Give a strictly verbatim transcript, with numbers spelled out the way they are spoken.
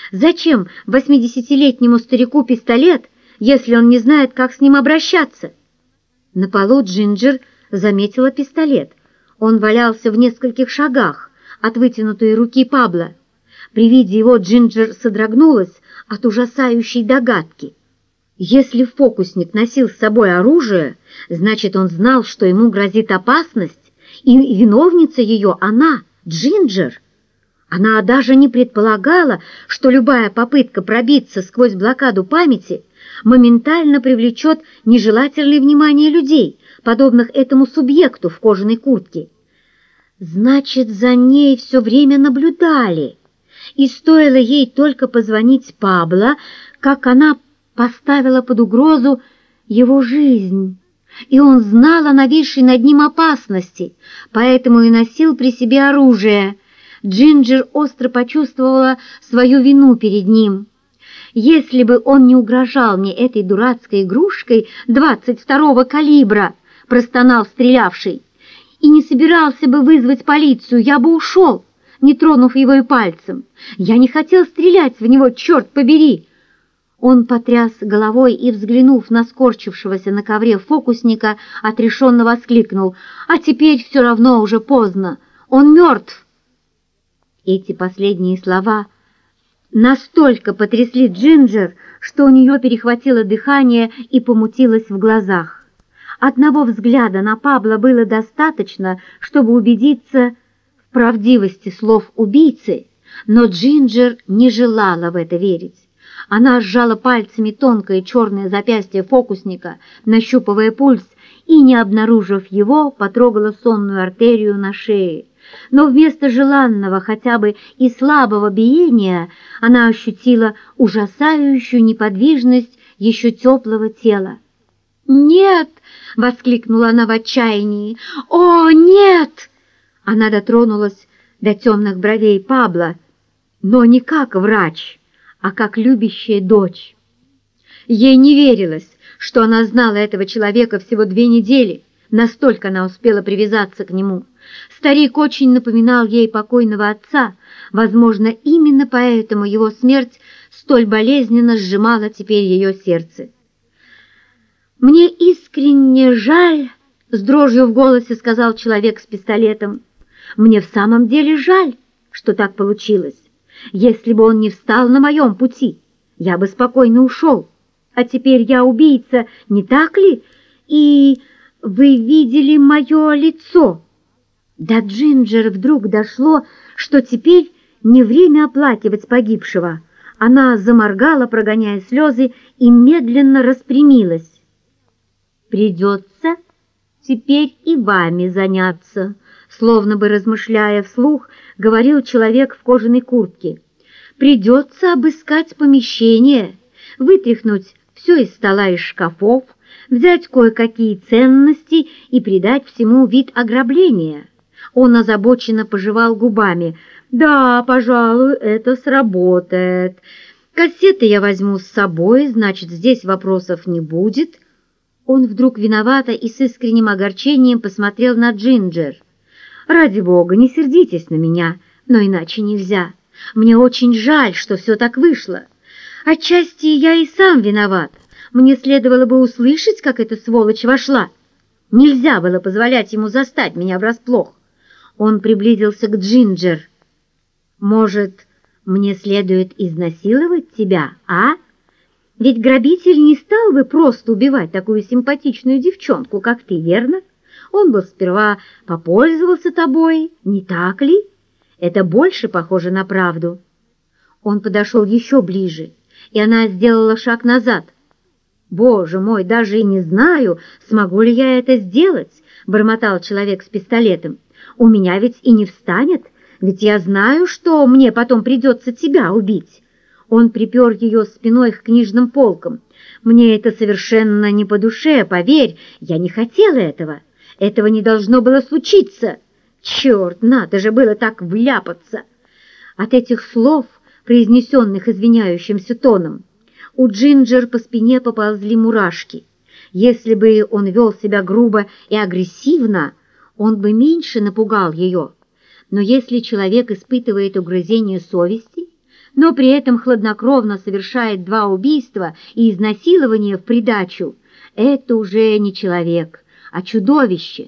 Зачем восьмидесятилетнему старику пистолет, если он не знает, как с ним обращаться? На полу Джинджер заметила пистолет. Он валялся в нескольких шагах от вытянутой руки Пабло. При виде его Джинджер содрогнулась от ужасающей догадки. Если фокусник носил с собой оружие, значит, он знал, что ему грозит опасность, и виновница ее она, Джинджер. Она даже не предполагала, что любая попытка пробиться сквозь блокаду памяти моментально привлечет нежелательное внимание людей, подобных этому субъекту в кожаной куртке. Значит, за ней все время наблюдали, и стоило ей только позвонить Пабло, как она поставила под угрозу его жизнь, и он знал о нависшей над ним опасности, поэтому и носил при себе оружие. Джинджер остро почувствовала свою вину перед ним. Если бы он не угрожал мне этой дурацкой игрушкой двадцать второго калибра, простонал стрелявший, и не собирался бы вызвать полицию, я бы ушел, не тронув его и пальцем. Я не хотел стрелять в него, черт побери. Он потряс головой и, взглянув на скорчившегося на ковре фокусника, отрешенно воскликнул: «А теперь все равно уже поздно, он мертв!» Эти последние слова настолько потрясли Джинджер, что у нее перехватило дыхание и помутилось в глазах. Одного взгляда на Пабло было достаточно, чтобы убедиться в правдивости слов убийцы, но Джинджер не желала в это верить. Она сжала пальцами тонкое черное запястье фокусника, нащупывая пульс, и, не обнаружив его, потрогала сонную артерию на шее. Но вместо желанного хотя бы и слабого биения она ощутила ужасающую неподвижность еще теплого тела. «Нет!» — воскликнула она в отчаянии. «О, нет!» Она дотронулась до темных бровей Пабло, но не как врач, а как любящая дочь. Ей не верилось, что она знала этого человека всего две недели, настолько она успела привязаться к нему. Старик очень напоминал ей покойного отца, возможно, именно поэтому его смерть столь болезненно сжимала теперь ее сердце. «Мне искренне жаль», — с дрожью в голосе сказал человек с пистолетом. «Мне в самом деле жаль, что так получилось. Если бы он не встал на моем пути, я бы спокойно ушел. А теперь я убийца, не так ли? И вы видели мое лицо?» До Джинджер вдруг дошло, что теперь не время оплакивать погибшего. Она заморгала, прогоняя слезы, и медленно распрямилась. «Придется теперь и вами заняться», словно бы размышляя вслух, говорил человек в кожаной куртке. «Придется обыскать помещение, вытряхнуть все из стола и шкафов, взять кое-какие ценности и придать всему вид ограбления». Он озабоченно пожевал губами. «Да, пожалуй, это сработает. Кассеты я возьму с собой, значит, здесь вопросов не будет». Он вдруг виновато и с искренним огорчением посмотрел на Джинджер. «Ради бога, не сердитесь на меня, но иначе нельзя. Мне очень жаль, что все так вышло. Отчасти я и сам виноват. Мне следовало бы услышать, как эта сволочь вошла. Нельзя было позволять ему застать меня врасплох». Он приблизился к Джинджер. «Может, мне следует изнасиловать тебя, а? Ведь грабитель не стал бы просто убивать такую симпатичную девчонку, как ты, верно? Он бы сперва попользовался тобой, не так ли? Это больше похоже на правду». Он подошел еще ближе, и она сделала шаг назад. «Боже мой, даже и не знаю, смогу ли я это сделать», — бормотал человек с пистолетом. «У меня ведь и не встанет, ведь я знаю, что мне потом придется тебя убить». Он припер ее спиной к книжным полкам. «Мне это совершенно не по душе, поверь, я не хотела этого. Этого не должно было случиться. Черт, надо же было так вляпаться!» От этих слов, произнесенных извиняющимся тоном, у Джинджер по спине поползли мурашки. Если бы он вел себя грубо и агрессивно, он бы меньше напугал ее. Но если человек испытывает угрызение совести, но при этом хладнокровно совершает два убийства и изнасилования в придачу, это уже не человек, а чудовище.